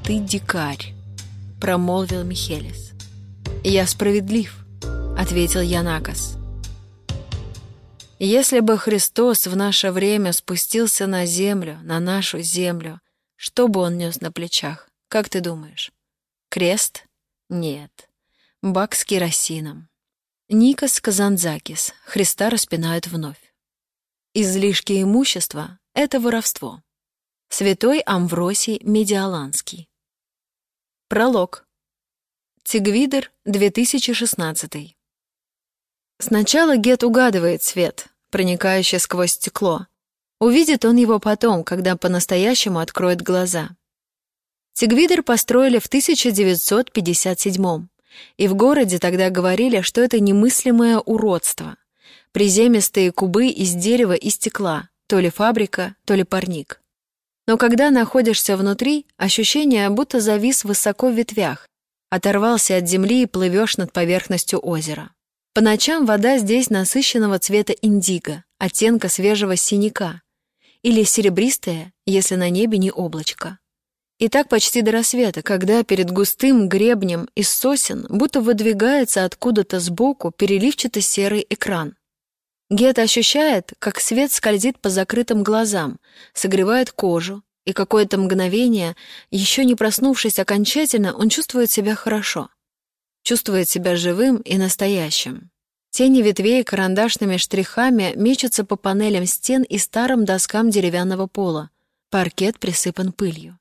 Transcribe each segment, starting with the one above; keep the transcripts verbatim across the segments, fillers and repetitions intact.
ты дикарь», — промолвил Михелис. «Я справедлив», — ответил Янакос. «Если бы Христос в наше время спустился на землю, на нашу землю, что бы он нес на плечах, как ты думаешь? Крест? Нет. Бак с керосином. Никос Казанзакис. Христа распинают вновь. Излишки имущества — это воровство. Святой Амвросий Медиаланский. Пролог. Тигвидер, две тысячи шестнадцатый. Сначала Гет угадывает свет, проникающий сквозь стекло. Увидит он его потом, когда по-настоящему откроет глаза. Тигвидер построили в тысяча девятьсот пятьдесят седьмом, и в городе тогда говорили, что это немыслимое уродство. Приземистые кубы из дерева и стекла, то ли фабрика, то ли парник. Но когда находишься внутри, ощущение, будто завис высоко в ветвях, оторвался от земли и плывешь над поверхностью озера. По ночам вода здесь насыщенного цвета индиго, оттенка свежего синяка, или серебристая, если на небе не облачко. И так почти до рассвета, когда перед густым гребнем из сосен будто выдвигается откуда-то сбоку переливчато-серый экран. Гет ощущает, как свет скользит по закрытым глазам, согревает кожу, и какое-то мгновение, еще не проснувшись окончательно, он чувствует себя хорошо. Чувствует себя живым и настоящим. Тени ветвей карандашными штрихами мечутся по панелям стен и старым доскам деревянного пола. Паркет присыпан пылью.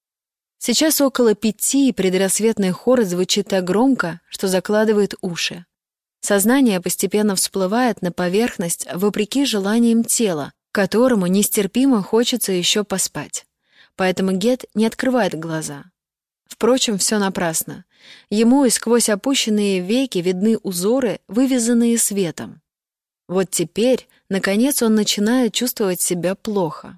Сейчас около пяти, и предрассветный хор звучит так громко, что закладывает уши. Сознание постепенно всплывает на поверхность вопреки желаниям тела, которому нестерпимо хочется еще поспать. Поэтому Гет не открывает глаза. Впрочем, все напрасно. Ему и сквозь опущенные веки видны узоры, вывязанные светом. Вот теперь, наконец, он начинает чувствовать себя плохо.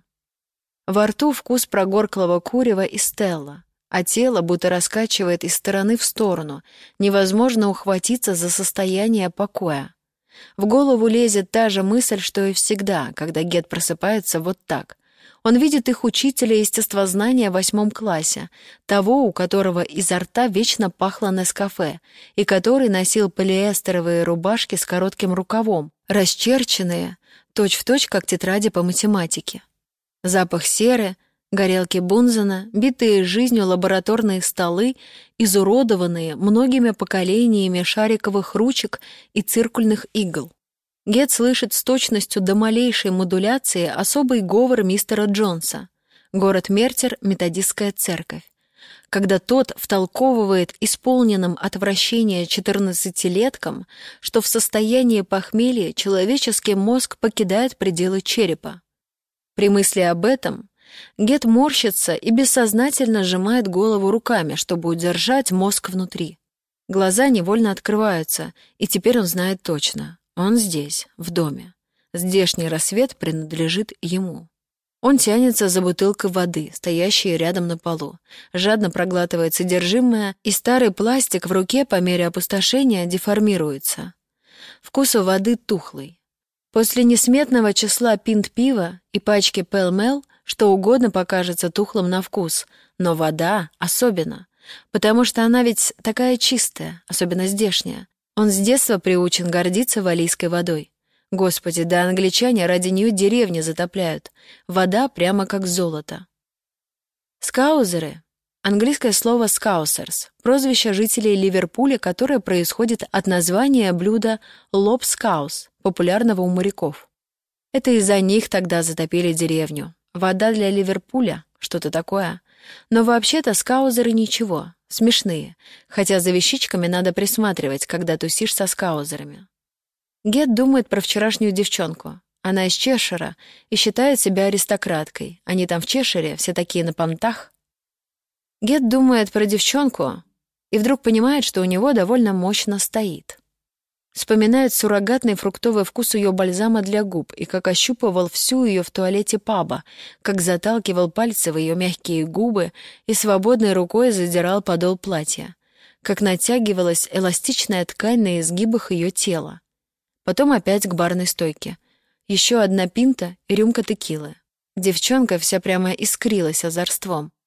Во рту вкус прогорклого курева и стелла, а тело будто раскачивает из стороны в сторону, невозможно ухватиться за состояние покоя. В голову лезет та же мысль, что и всегда, когда Гет просыпается вот так. Он видит их учителя естествознания в восьмом классе, того, у которого изо рта вечно пахло Нескафе, и который носил полиэстеровые рубашки с коротким рукавом, расчерченные, точь-в-точь, как тетради по математике. Запах серы, горелки Бунзена, битые жизнью лабораторные столы, изуродованные многими поколениями шариковых ручек и циркульных игл. Гет слышит с точностью до малейшей модуляции особый говор мистера Джонса. Город Мертер, методистская церковь. Когда тот втолковывает исполненным отвращения четырнадцатилеткам, что в состоянии похмелья человеческий мозг покидает пределы черепа. При мысли об этом Гет морщится и бессознательно сжимает голову руками, чтобы удержать мозг внутри. Глаза невольно открываются, и теперь он знает точно. Он здесь, в доме. Здешний рассвет принадлежит ему. Он тянется за бутылкой воды, стоящей рядом на полу, жадно проглатывает содержимое, и старый пластик в руке по мере опустошения деформируется. Вкус у воды тухлый. После несметного числа пинт пива и пачки Пэл-Мэл что угодно покажется тухлым на вкус, но вода особенно, потому что она ведь такая чистая, особенно здешняя. Он с детства приучен гордиться валлийской водой. Господи, да англичане ради нее деревни затопляют. Вода прямо как золото. Скаузеры. Английское слово «скаусерс» — прозвище жителей Ливерпуля, которое происходит от названия блюда лобскаус, популярного у моряков. Это из-за них тогда затопили деревню. Вода для Ливерпуля — что-то такое. Но вообще-то скаузеры ничего, смешные, хотя за вещичками надо присматривать, когда тусишь со скаузерами. Гет думает про вчерашнюю девчонку. Она из Чешира и считает себя аристократкой. Они там в Чешире все такие на понтах. Гет думает про девчонку и вдруг понимает, что у него довольно мощно стоит. Вспоминает суррогатный фруктовый вкус ее бальзама для губ и как ощупывал всю ее в туалете паба, как заталкивал пальцы в ее мягкие губы и свободной рукой задирал подол платья, как натягивалась эластичная ткань на изгибах ее тела. Потом опять к барной стойке. Еще одна пинта и рюмка текилы. Девчонка вся прямо искрилась озорством.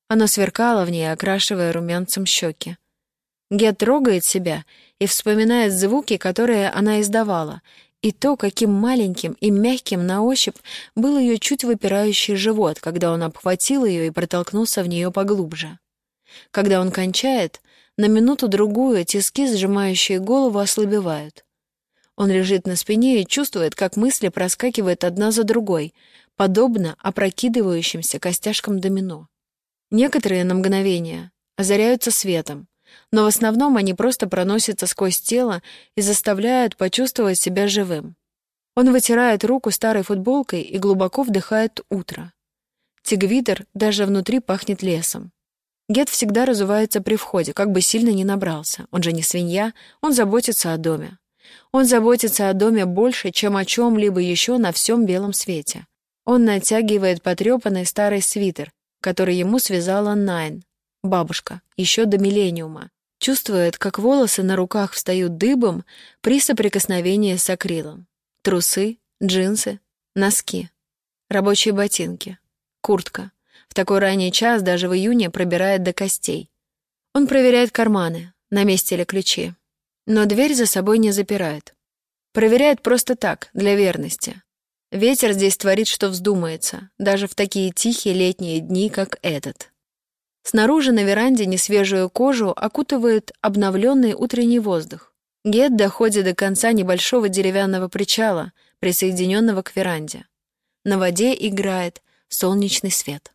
Оно сверкало в ней, окрашивая румянцем щеки. Гет трогает себя и вспоминает звуки, которые она издавала, и то, каким маленьким и мягким на ощупь был ее чуть выпирающий живот, когда он обхватил ее и протолкнулся в нее поглубже. Когда он кончает, на минуту-другую тиски, сжимающие голову, ослабевают. Он лежит на спине и чувствует, как мысли проскакивают одна за другой, подобно опрокидывающимся костяшкам домино. Некоторые на мгновение озаряются светом, но в основном они просто проносятся сквозь тело и заставляют почувствовать себя живым. Он вытирает руку старой футболкой и глубоко вдыхает утро. Тигвитер даже внутри пахнет лесом. Гет всегда разувается при входе, как бы сильно ни набрался. Он же не свинья, он заботится о доме. Он заботится о доме больше, чем о чем-либо еще на всем белом свете. Он натягивает потрепанный старый свитер, который ему связала Найн, бабушка, еще до миллениума. Чувствует, как волосы на руках встают дыбом при соприкосновении с акрилом. Трусы, джинсы, носки, рабочие ботинки, куртка. В такой ранний час даже в июне пробирает до костей. Он проверяет карманы, на месте ли ключи. Но дверь за собой не запирает. Проверяет просто так, для верности. Ветер здесь творит, что вздумается, даже в такие тихие летние дни, как этот. Снаружи на веранде несвежую кожу окутывает обновленный утренний воздух. Гет доходит до конца небольшого деревянного причала, присоединенного к веранде. На воде играет солнечный свет.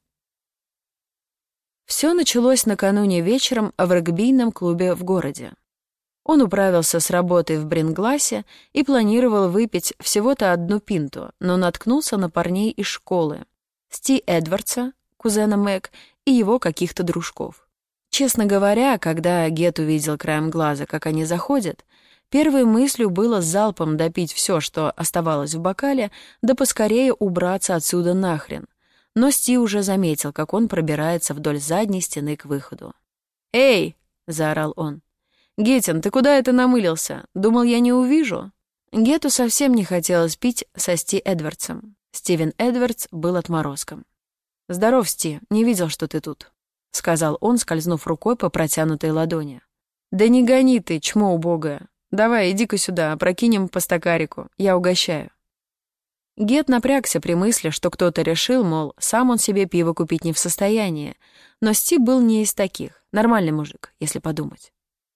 Все началось накануне вечером в регбийном клубе в городе. Он управился с работой в Брингласе и планировал выпить всего-то одну пинту, но наткнулся на парней из школы, Сти Эдвардса, кузена Мэг, и его каких-то дружков. Честно говоря, когда Гет увидел краем глаза, как они заходят, первой мыслью было залпом допить все, что оставалось в бокале, да поскорее убраться отсюда нахрен. Но Сти уже заметил, как он пробирается вдоль задней стены к выходу. «Эй!» — заорал он. «Геттин, ты куда это намылился? Думал, я не увижу?» Гетту совсем не хотелось пить со Сти Эдвардсом. Стивен Эдвардс был отморозком. «Здоров, Сти, не видел, что ты тут», — сказал он, скользнув рукой по протянутой ладони. «Да не гони ты, чмо убогое. Давай, иди-ка сюда, опрокинем по стакарику, я угощаю». Гет напрягся при мысли, что кто-то решил, мол, сам он себе пиво купить не в состоянии, но Сти был не из таких, нормальный мужик, если подумать.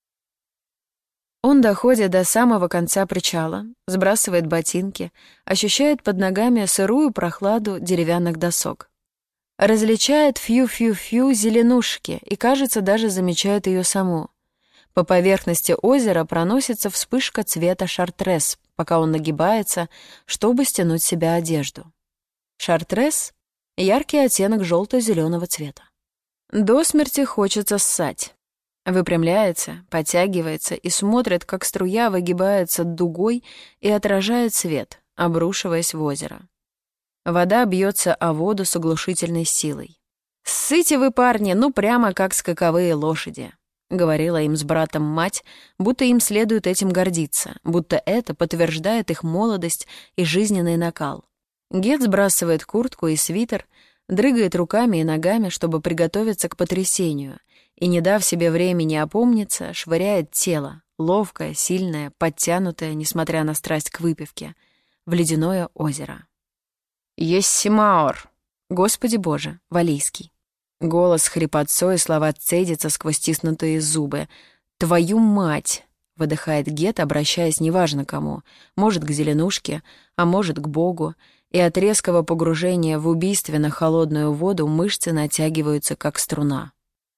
Он доходит до самого конца причала, сбрасывает ботинки, ощущает под ногами сырую прохладу деревянных досок. Различает фью-фью-фью зеленушки и, кажется, даже замечает ее саму. По поверхности озера проносится вспышка цвета шартрес, пока он нагибается, чтобы стянуть с себя одежду. Шартрес — яркий оттенок желто-зеленого цвета. До смерти хочется ссать. Выпрямляется, подтягивается и смотрит, как струя выгибается дугой и отражает свет, обрушиваясь в озеро. Вода бьется о воду с оглушительной силой. «Ссыте вы, парни, ну прямо как скаковые лошади», — говорила им с братом мать, будто им следует этим гордиться, будто это подтверждает их молодость и жизненный накал. Гет сбрасывает куртку и свитер, дрыгает руками и ногами, чтобы приготовиться к потрясению, и, не дав себе времени опомниться, швыряет тело, ловкое, сильное, подтянутое, несмотря на страсть к выпивке, в ледяное озеро. «Ессимаор!» Господи Боже, валийский. Голос с хрипотцой, слова цедятся сквозь стиснутые зубы. «Твою мать!» — выдыхает Гет, обращаясь неважно кому, может, к зеленушке, а может, к Богу, и от резкого погружения в убийственно холодную воду мышцы натягиваются, как струна.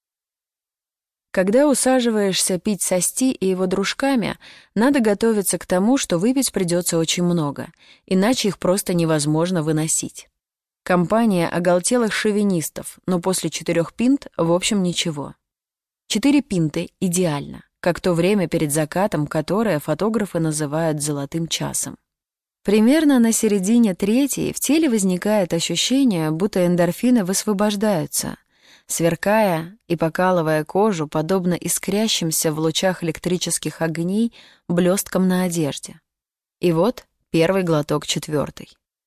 Когда усаживаешься пить со Сти и его дружками, надо готовиться к тому, что выпить придется очень много, иначе их просто невозможно выносить. Компания оголтелых шовинистов, но после четырех пинт, в общем, ничего. Четыре пинты — идеально, как то время перед закатом, которое фотографы называют «золотым часом». Примерно на середине третьей в теле возникает ощущение, будто эндорфины высвобождаются, сверкая и покалывая кожу, подобно искрящимся в лучах электрических огней блесткам на одежде. И вот первый глоток четвертый.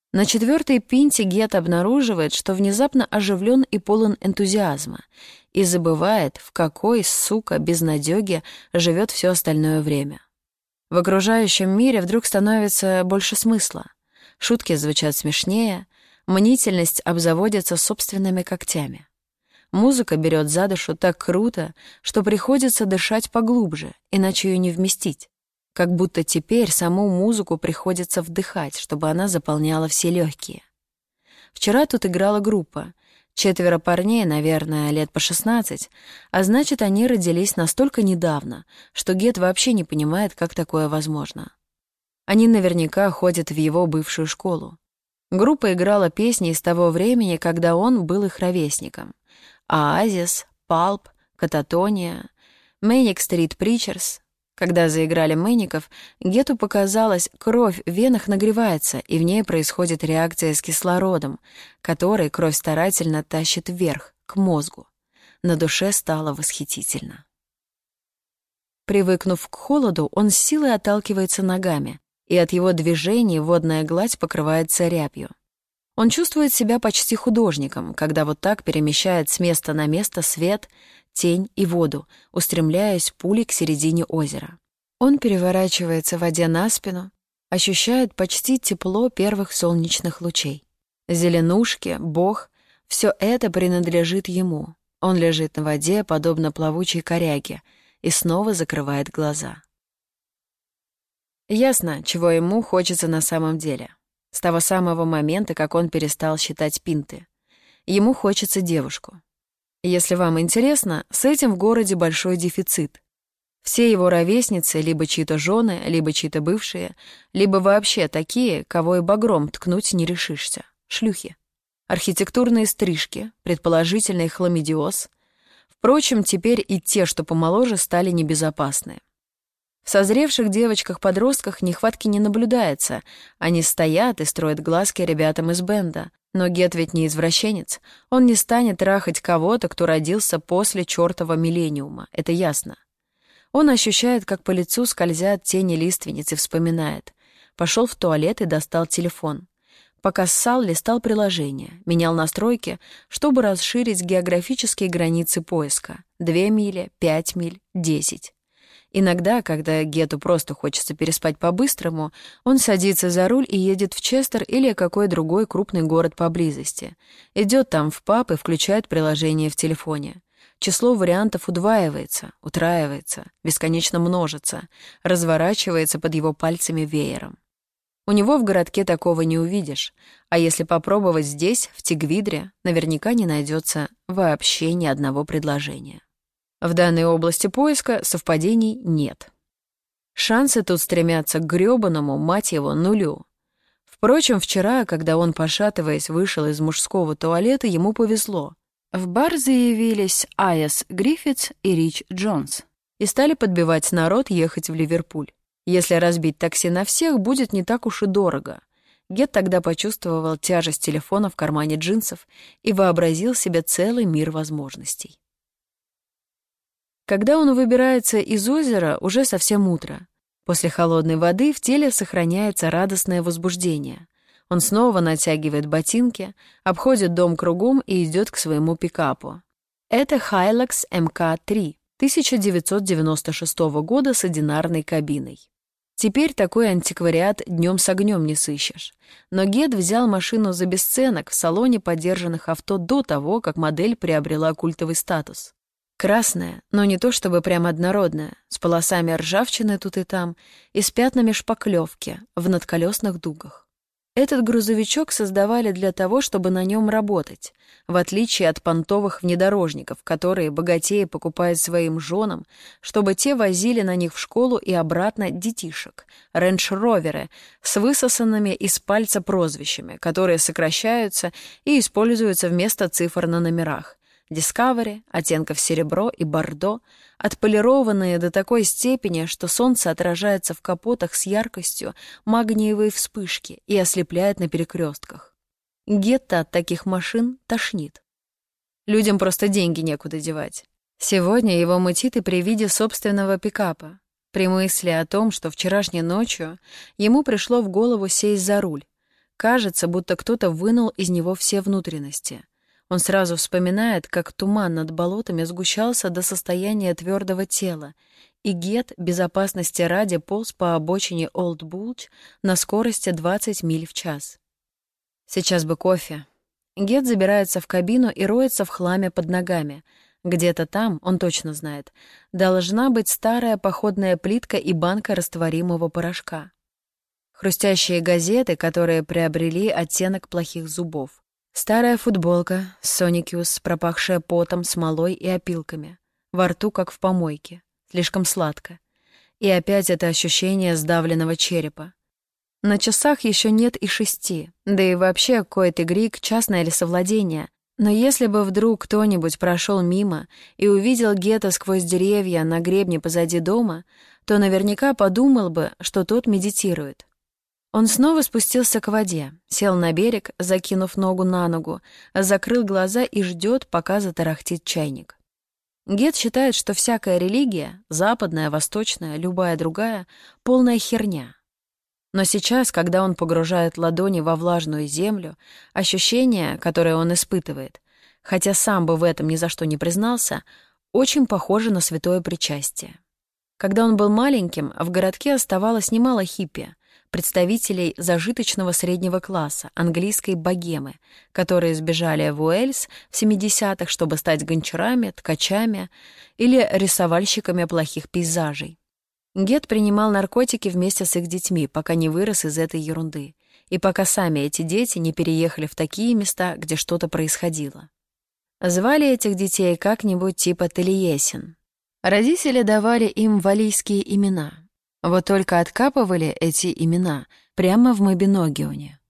На четвертой пинте Гет обнаруживает, что внезапно оживлен и полон энтузиазма, и забывает, в какой, сука, безнадёге живет все остальное время. В окружающем мире вдруг становится больше смысла. Шутки звучат смешнее, мнительность обзаводится собственными когтями. Музыка берет за душу так круто, что приходится дышать поглубже, иначе ее не вместить. Как будто теперь саму музыку приходится вдыхать, чтобы она заполняла все легкие. Вчера тут играла группа. Четверо парней, наверное, лет по шестнадцать, а значит, они родились настолько недавно, что Гет вообще не понимает, как такое возможно. Они наверняка ходят в его бывшую школу. Группа играла песни из того времени, когда он был их ровесником. Оазис, Палп, Кататония, Мэник Стрит Причерс. Когда заиграли Мэников, Гету показалось, кровь в венах нагревается, и в ней происходит реакция с кислородом, который кровь старательно тащит вверх, к мозгу. На душе стало восхитительно. Привыкнув к холоду, он с силой отталкивается ногами, и от его движений водная гладь покрывается рябью. Он чувствует себя почти художником, когда вот так перемещает с места на место свет, тень и воду, устремляясь пулей к середине озера. Он переворачивается в воде на спину, ощущает почти тепло первых солнечных лучей. Зеленушки, бог — все это принадлежит ему. Он лежит на воде, подобно плавучей коряге, и снова закрывает глаза. Ясно, чего ему хочется на самом деле. С того самого момента, как он перестал считать пинты. Ему хочется девушку. Если вам интересно, с этим в городе большой дефицит. Все его ровесницы либо чьи-то жены, либо чьи-то бывшие, либо вообще такие, кого и багром ткнуть не решишься. Шлюхи. Архитектурные стрижки, предположительный хламидиоз. Впрочем, теперь и те, что помоложе, стали небезопасны. В созревших девочках-подростках нехватки не наблюдается. Они стоят и строят глазки ребятам из бенда. Но Гет ведь не извращенец. Он не станет трахать кого-то, кто родился после чёртова миллениума. Это ясно. Он ощущает, как по лицу скользят тени лиственниц и вспоминает. Пошел в туалет и достал телефон. Пока ссал, листал приложение, менял настройки, чтобы расширить географические границы поиска. Две мили, пять миль, десять. Иногда, когда Гету просто хочется переспать по-быстрому, он садится за руль и едет в Честер или какой другой крупный город поблизости. Идет там в паб и включает приложение в телефоне. Число вариантов удваивается, утраивается, бесконечно множится, разворачивается под его пальцами веером. У него в городке такого не увидишь, а если попробовать здесь, в Тигвидре, наверняка не найдется вообще ни одного предложения. В данной области поиска совпадений нет. Шансы тут стремятся к грёбаному, мать его, нулю. Впрочем, вчера, когда он, пошатываясь, вышел из мужского туалета, ему повезло. В бар заявились Айас Гриффитс и Рич Джонс и стали подбивать народ ехать в Ливерпуль. Если разбить такси на всех, будет не так уж и дорого. Гет тогда почувствовал тяжесть телефона в кармане джинсов и вообразил себе целый мир возможностей. Когда он выбирается из озера, уже совсем утро. После холодной воды в теле сохраняется радостное возбуждение. Он снова натягивает ботинки, обходит дом кругом и идет к своему пикапу. Это Hilux эм ка три тысяча девятьсот девяносто шестого года с одинарной кабиной. Теперь такой антиквариат днем с огнем не сыщешь. Но Гет взял машину за бесценок в салоне подержанных авто до того, как модель приобрела культовый статус. Красная, но не то чтобы прям однородная, с полосами ржавчины тут и там и с пятнами шпаклевки в надколесных дугах. Этот грузовичок создавали для того, чтобы на нем работать, в отличие от понтовых внедорожников, которые богатеи покупают своим женам, чтобы те возили на них в школу и обратно детишек, рейндж-роверы с высосанными из пальца прозвищами, которые сокращаются и используются вместо цифр на номерах. Discovery, оттенков серебро и бордо, отполированные до такой степени, что солнце отражается в капотах с яркостью магниевой вспышки и ослепляет на перекрестках. Гетто от таких машин тошнит. Людям просто деньги некуда девать. Сегодня его мутит и при виде собственного пикапа. При мысли о том, что вчерашней ночью ему пришло в голову сесть за руль. Кажется, будто кто-то вынул из него все внутренности. Он сразу вспоминает, как туман над болотами сгущался до состояния твердого тела, и Гет безопасности ради полз по обочине Олд Булдж на скорости двадцать миль в час. Сейчас бы кофе. Гет забирается в кабину и роется в хламе под ногами. Где-то там, он точно знает, должна быть старая походная плитка и банка растворимого порошка. Хрустящие газеты, которые приобрели оттенок плохих зубов. Старая футболка, Соникюс, пропахшая потом, смолой и опилками. Во рту, как в помойке. Слишком сладко. И опять это ощущение сдавленного черепа. На часах еще нет и шести, да и вообще Койот и Григ — частное лесовладение. Но если бы вдруг кто-нибудь прошел мимо и увидел Гета сквозь деревья на гребне позади дома, то наверняка подумал бы, что тот медитирует. Он снова спустился к воде, сел на берег, закинув ногу на ногу, закрыл глаза и ждет, пока затарахтит чайник. Гет считает, что всякая религия, западная, восточная, любая другая, полная херня. Но сейчас, когда он погружает ладони во влажную землю, ощущение, которое он испытывает, хотя сам бы в этом ни за что не признался, очень похоже на святое причастие. Когда он был маленьким, в городке оставалось немало хиппи, представителей зажиточного среднего класса, английской богемы, которые сбежали в Уэльс в семидесятых, чтобы стать гончарами, ткачами или рисовальщиками плохих пейзажей. Гет принимал наркотики вместе с их детьми, пока не вырос из этой ерунды, и пока сами эти дети не переехали в такие места, где что-то происходило. Звали этих детей как-нибудь типа Талиесин. Родители давали им валлийские имена. Вот только откапывали эти имена прямо в Мабиногионе.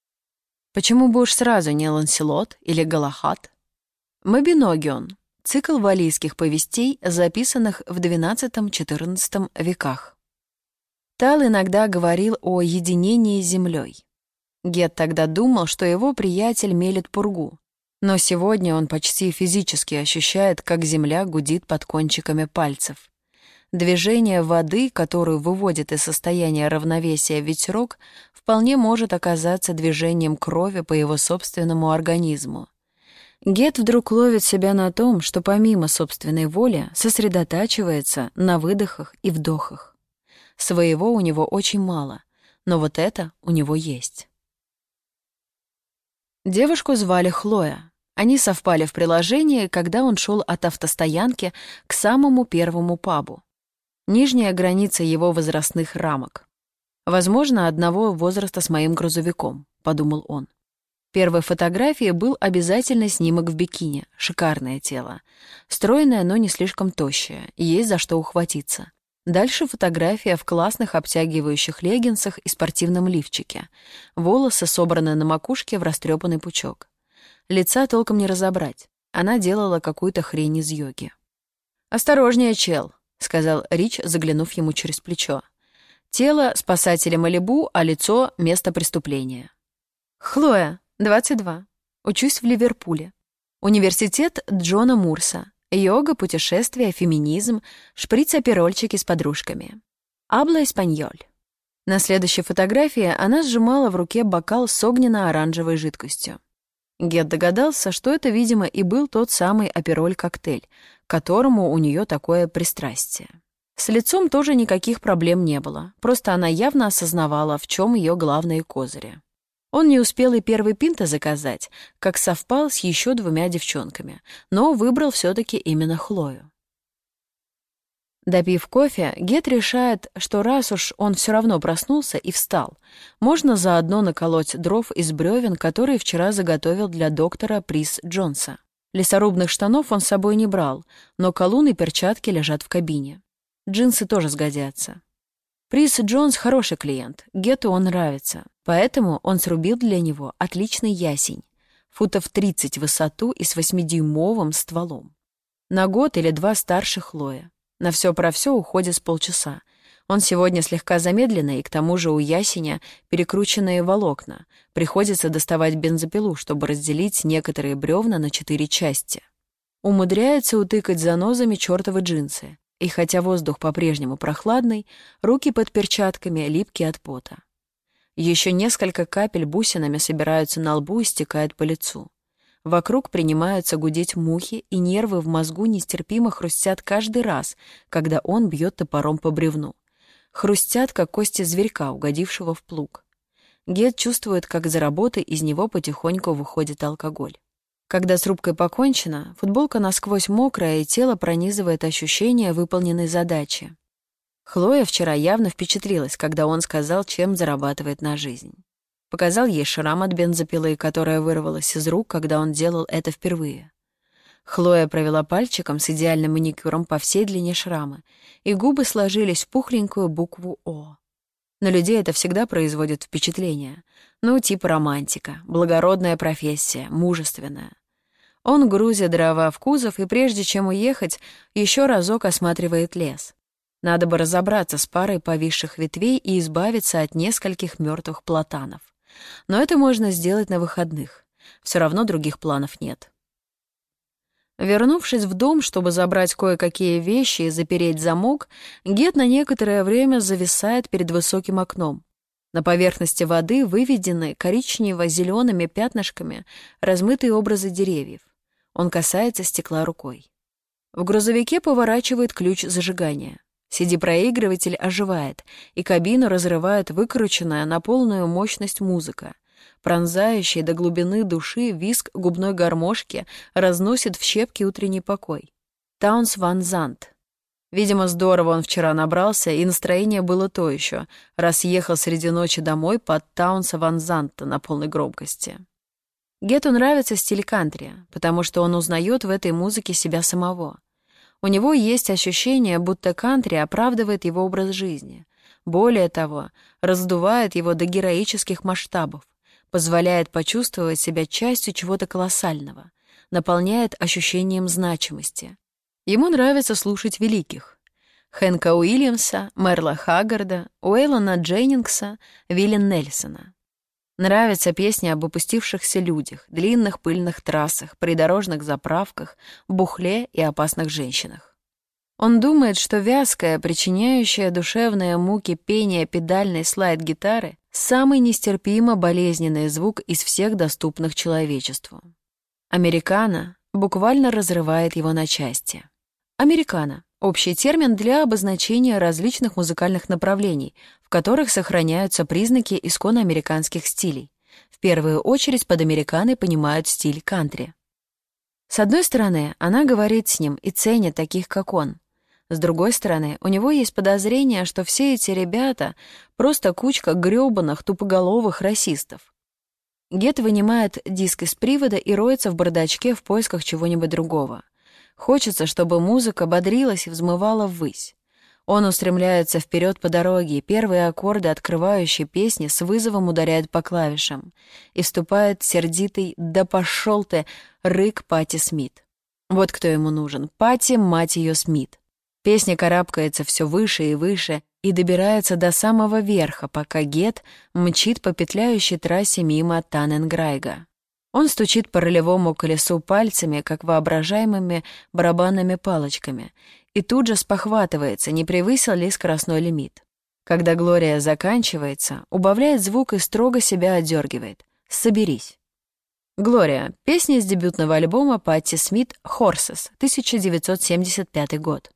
Почему бы уж сразу не Ланселот или Галахад? Мабиногион — цикл валлийских повестей, записанных в двенадцатом-четырнадцатом веках. Тал иногда говорил о единении с землей. Гет тогда думал, что его приятель мелет пургу, но сегодня он почти физически ощущает, как земля гудит под кончиками пальцев. Движение воды, которую выводит из состояния равновесия ветерок, вполне может оказаться движением крови по его собственному организму. Гет вдруг ловит себя на том, что помимо собственной воли сосредотачивается на выдохах и вдохах. Своего у него очень мало, но вот это у него есть. Девушку звали Хлоя. Они совпали в приложении, когда он шел от автостоянки к самому первому пабу. Нижняя граница его возрастных рамок. «Возможно, одного возраста с моим грузовиком», — подумал он. Первой фотографией был обязательный снимок в бикини, шикарное тело. Стройное, но не слишком тощее, есть за что ухватиться. Дальше фотография в классных обтягивающих леггинсах и спортивном лифчике. Волосы собраны на макушке в растрепанный пучок. Лица толком не разобрать. Она делала какую-то хрень из йоги. «Осторожнее, чел», — сказал Рич, заглянув ему через плечо. «Тело — спасателя Малибу, а лицо — место преступления». «Хлоя, двадцать два. Учусь в Ливерпуле. Университет Джона Мурса. Йога, путешествия, феминизм, шприц-аперольчики с подружками. Абла эспаньоль». На следующей фотографии она сжимала в руке бокал с огненно-оранжевой жидкостью. Гет догадался, что это, видимо, и был тот самый апероль-коктейль, к которому у нее такое пристрастие. С лицом тоже никаких проблем не было, просто она явно осознавала, в чем ее главные козыри. Он не успел и первый пинто заказать, как совпал с еще двумя девчонками, но выбрал все-таки именно Хлою. Допив кофе, Гет решает, что раз уж он все равно проснулся и встал, можно заодно наколоть дров из бревен, которые вчера заготовил для доктора Прис Джонса. Лесорубных штанов он с собой не брал, но колун и перчатки лежат в кабине. Джинсы тоже сгодятся. Прис Джонс хороший клиент, Гету он нравится, поэтому он срубил для него отличный ясень, футов тридцать в высоту и с восьмидюймовым стволом. На год или два старше Хлоя. На все про все уходит с полчаса. Он сегодня слегка замедленный, и к тому же у ясеня перекрученные волокна. Приходится доставать бензопилу, чтобы разделить некоторые бревна на четыре части. Умудряется утыкать занозами чертовы джинсы. И хотя воздух по-прежнему прохладный, руки под перчатками липкие от пота. Еще несколько капель бусинами собираются на лбу и стекают по лицу. Вокруг принимаются гудеть мухи, и нервы в мозгу нестерпимо хрустят каждый раз, когда он бьет топором по бревну. Хрустят, как кости зверька, угодившего в плуг. Гет чувствует, как за работы из него потихоньку выходит алкоголь. Когда с рубкой покончено, футболка насквозь мокрая, и тело пронизывает ощущение выполненной задачи. Хлоя вчера явно впечатлилась, когда он сказал, чем зарабатывает на жизнь. Показал ей шрам от бензопилы, которая вырвалась из рук, когда он делал это впервые. Хлоя провела пальчиком с идеальным маникюром по всей длине шрама, и губы сложились в пухленькую букву «О». На людей это всегда производит впечатление. Ну, типа романтика, благородная профессия, мужественная. Он грузит дрова в кузов, и прежде чем уехать, еще разок осматривает лес. Надо бы разобраться с парой повисших ветвей и избавиться от нескольких мертвых платанов. Но это можно сделать на выходных. Все равно других планов нет. Вернувшись в дом, чтобы забрать кое-какие вещи и запереть замок, Гет на некоторое время зависает перед высоким окном. На поверхности воды выведены коричнево-зелеными пятнышками размытые образы деревьев. Он касается стекла рукой. В грузовике поворачивает ключ зажигания. си ди-проигрыватель оживает, и кабину разрывает выкрученная на полную мощность музыка. Пронзающий до глубины души визг губной гармошки разносит в щепки утренний покой. Таунс Ван Зант. Видимо, здорово он вчера набрался, и настроение было то еще, раз ехал среди ночи домой под Таунса Ван Занта на полной громкости. Гету нравится стиль кантри, потому что он узнает в этой музыке себя самого. У него есть ощущение, будто кантри оправдывает его образ жизни. Более того, раздувает его до героических масштабов, позволяет почувствовать себя частью чего-то колоссального, наполняет ощущением значимости. Ему нравится слушать великих. Хэнка Уильямса, Мерла Хаггарда, Уэйлона Дженнингса, Вилли Нельсона. Нравятся песни об опустившихся людях, длинных пыльных трассах, придорожных заправках, бухле и опасных женщинах. Он думает, что вязкое, причиняющее душевные муки пение педальной слайд-гитары — самый нестерпимо болезненный звук из всех доступных человечеству. Американо буквально разрывает его на части. Американо — общий термин для обозначения различных музыкальных направлений, в которых сохраняются признаки исконно американских стилей. В первую очередь под американо понимают стиль кантри. С одной стороны, она говорит с ним и ценит таких, как он. С другой стороны, у него есть подозрение, что все эти ребята — просто кучка грёбаных тупоголовых расистов. Гет вынимает диск из привода и роется в бардачке в поисках чего-нибудь другого. Хочется, чтобы музыка бодрилась и взмывала ввысь. Он устремляется вперед по дороге, первые аккорды открывающей песни с вызовом ударяют по клавишам, и вступает сердитый «да пошёл ты» рык Патти Смит. Вот кто ему нужен — Патти, мать её, Смит. Песня карабкается все выше и выше и добирается до самого верха, пока Гет мчит по петляющей трассе мимо Таненграйга. Он стучит по рулевому колесу пальцами, как воображаемыми барабанными палочками, и тут же спохватывается, не превысил ли скоростной лимит. Когда Глория заканчивается, убавляет звук и строго себя одергивает. «Соберись». Глория. Песня из дебютного альбома Патти Смит «Horses», тысяча девятьсот семьдесят пятый год.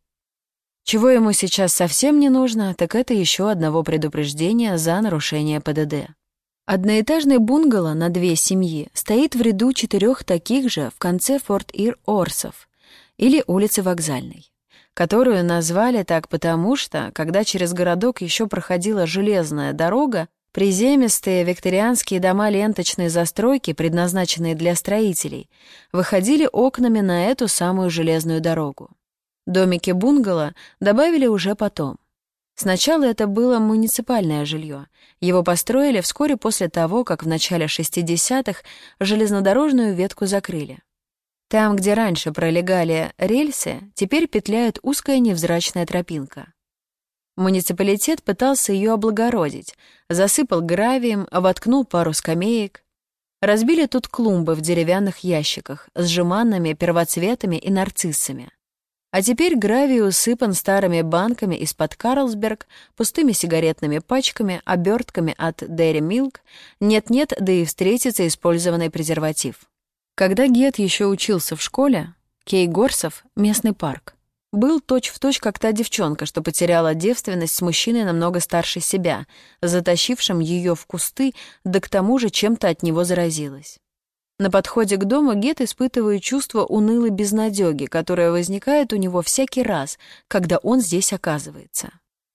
Чего ему сейчас совсем не нужно, так это еще одного предупреждения за нарушение Пэ Дэ Дэ. Одноэтажный бунгало на две семьи стоит в ряду четырех таких же в конце Форт-Ир-Орсов, или улицы Вокзальной, которую назвали так потому, что, когда через городок еще проходила железная дорога, приземистые викторианские дома ленточной застройки, предназначенные для строителей, выходили окнами на эту самую железную дорогу. Домики бунгало добавили уже потом. Сначала это было муниципальное жилье. Его построили вскоре после того, как в начале шестидесятых железнодорожную ветку закрыли. Там, где раньше пролегали рельсы, теперь петляет узкая невзрачная тропинка. Муниципалитет пытался ее облагородить, засыпал гравием, воткнул пару скамеек. Разбили тут клумбы в деревянных ящиках с жеманными первоцветами и нарциссами. А теперь гравий усыпан старыми банками из-под Карлсберг, пустыми сигаретными пачками, обертками от Dairy Milk, нет-нет, да и встретится использованный презерватив. Когда Гет еще учился в школе, Кей Горсов, местный парк, был точь-в-точь как та девчонка, что потеряла девственность с мужчиной намного старше себя, затащившим ее в кусты, да к тому же чем-то от него заразилась. На подходе к дому Гет испытывает чувство унылой безнадёги, которое возникает у него всякий раз, когда он здесь оказывается.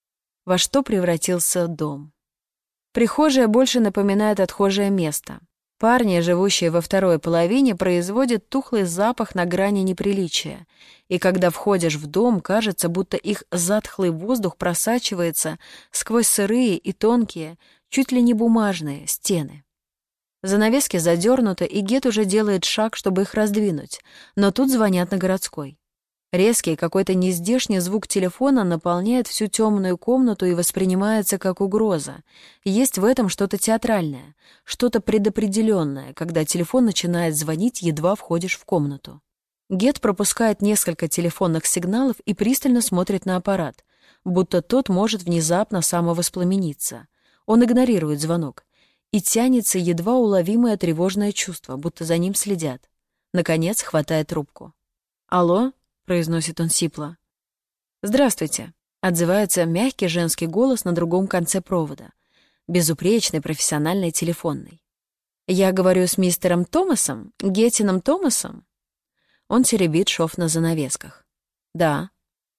Во что превратился дом? Прихожая больше напоминает отхожее место. Парни, живущие во второй половине, производят тухлый запах на грани неприличия, и когда входишь в дом, кажется, будто их затхлый воздух просачивается сквозь сырые и тонкие, чуть ли не бумажные, стены. Занавески задернуты, и Гет уже делает шаг, чтобы их раздвинуть, но тут звонят на городской. Резкий, какой-то нездешний звук телефона наполняет всю темную комнату и воспринимается как угроза. Есть в этом что-то театральное, что-то предопределенное, когда телефон начинает звонить, едва входишь в комнату. Гет пропускает несколько телефонных сигналов и пристально смотрит на аппарат, будто тот может внезапно самовоспламениться. Он игнорирует звонок. И тянется едва уловимое тревожное чувство, будто за ним следят. Наконец хватает трубку. «Алло?» — произносит он сипло. «Здравствуйте», — отзывается мягкий женский голос на другом конце провода. Безупречный, профессиональный, телефонный. «Я говорю с мистером Томасом? Геттином Томасом?» Он теребит шов на занавесках. «Да».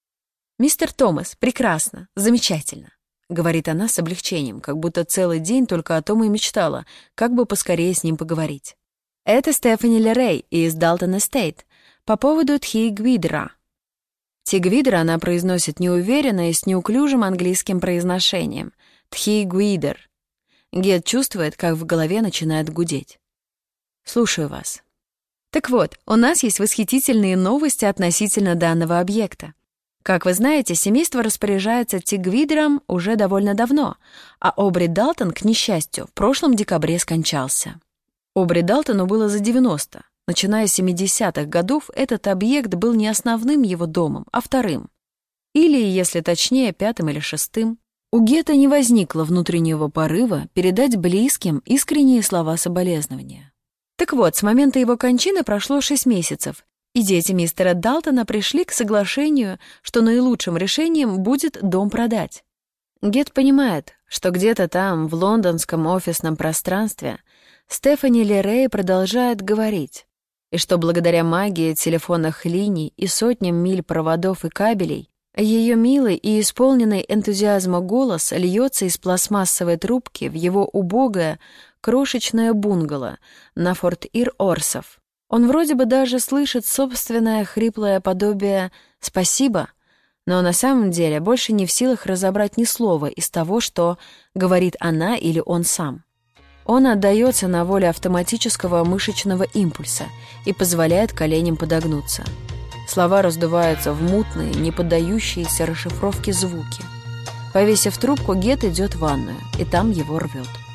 «Мистер Томас, прекрасно, замечательно», — говорит она с облегчением, как будто целый день только о том и мечтала, как бы поскорее с ним поговорить. «Это Стефани Лерей из Далтон Эстейт по поводу Тхи-Гвидера». Тхи-Гвидера она произносит неуверенно и с неуклюжим английским произношением. Тхи-Гвидер. Гет чувствует, как в голове начинает гудеть. «Слушаю вас». «Так вот, у нас есть восхитительные новости относительно данного объекта. Как вы знаете, семейство распоряжается Тхи-Гвидером уже довольно давно, а Обри Далтон, к несчастью, в прошлом декабре скончался. Обри Далтону было за девяносто. Начиная с семидесятых годов, этот объект был не основным его домом, а вторым. Или, если точнее, пятым или шестым. У Гета не возникло внутреннего порыва передать близким искренние слова соболезнования. Так вот, с момента его кончины прошло шесть месяцев, и дети мистера Далтона пришли к соглашению, что наилучшим решением будет дом продать. Гет понимает, что где-то там, в лондонском офисном пространстве, Стефани Лерей продолжает говорить, и что благодаря магии телефонных линий и сотням миль проводов и кабелей ее милый и исполненный энтузиазма голос льется из пластмассовой трубки в его убогое, крошечное бунгало на Форт-Ир-Орсов. Он вроде бы даже слышит собственное хриплое подобие «спасибо», но на самом деле больше не в силах разобрать ни слова из того, что говорит она или он сам. Он отдается на волю автоматического мышечного импульса и позволяет коленям подогнуться. Слова раздуваются в мутные, не поддающиеся расшифровке звуки. Повесив трубку, Гет идет в ванную, и там его рвет.